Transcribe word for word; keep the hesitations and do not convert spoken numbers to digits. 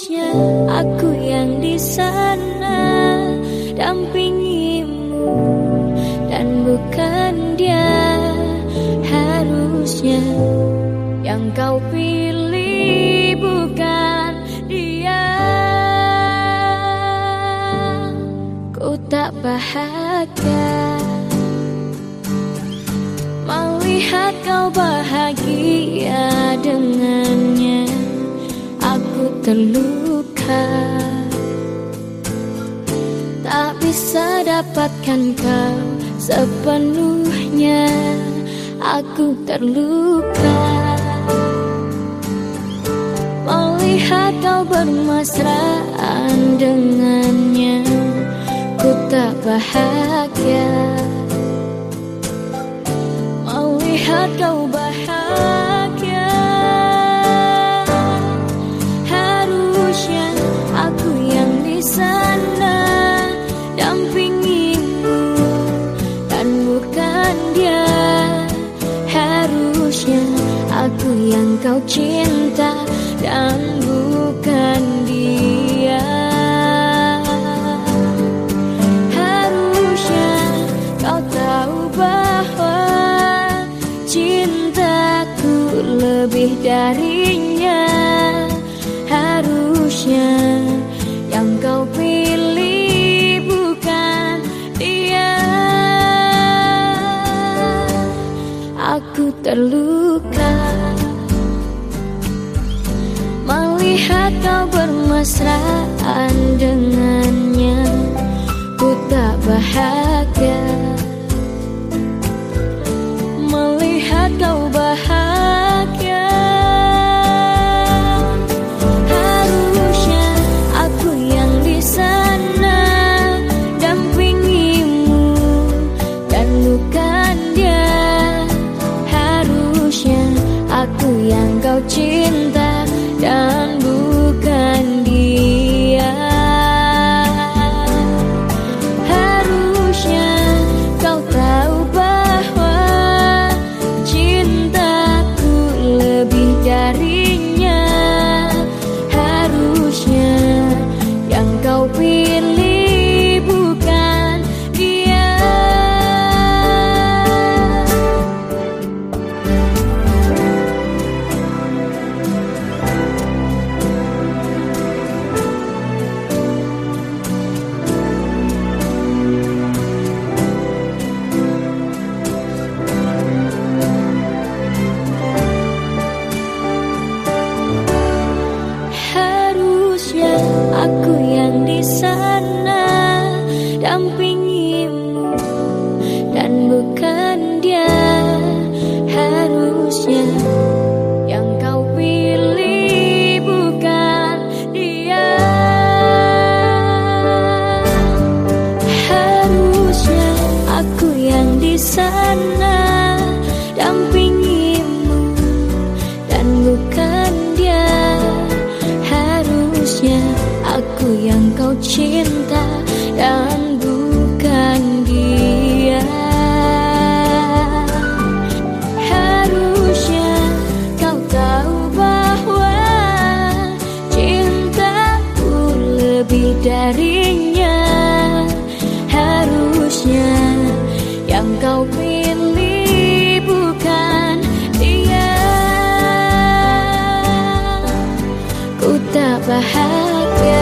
Harusnya aku yang di sana dampingimu dan bukan dia. Harusnya yang kau pilih bukan dia. Ku tak bahagia melihat kau bahagia dengannya. Aku terluka, tak bisa dapatkan kau sepenuhnya. Aku terluka melihat kau bermesraan dengannya. Ku tak bahagia melihat kau bahagia. Harusnya aku yang di sana dampingimu dan bukan dia. Harusnya aku yang kau cinta dan bukan dia. Harusnya kau tahu bahwa cintaku lebih darinya. Harusnya yang kau pilih bukan dia. Aku terluka melihat kau bermesraan dengannya. Ku tak bahagia melihat kau bahagia. Harusnya aku yang di sana dampingimu dan bukan dia. Harusnya aku yang kau cinta dan bukan dia. Harusnya kau tahu bahwa cintaku lebih darinya. Harusnya yang kau pilih bukan dia. Harusnya aku yang di sana dampingimu dan bukan dia. Harusnya yang kau pilih bukan dia. Harusnya aku yang di sana dampingimu dan bukan dia. Harusnya aku yang kau cinta dan bukan dia. Harusnya kau tahu bahwa cintaku lebih darinya. Harusnya yang kau pilih bukan dia. Ku tak bahagia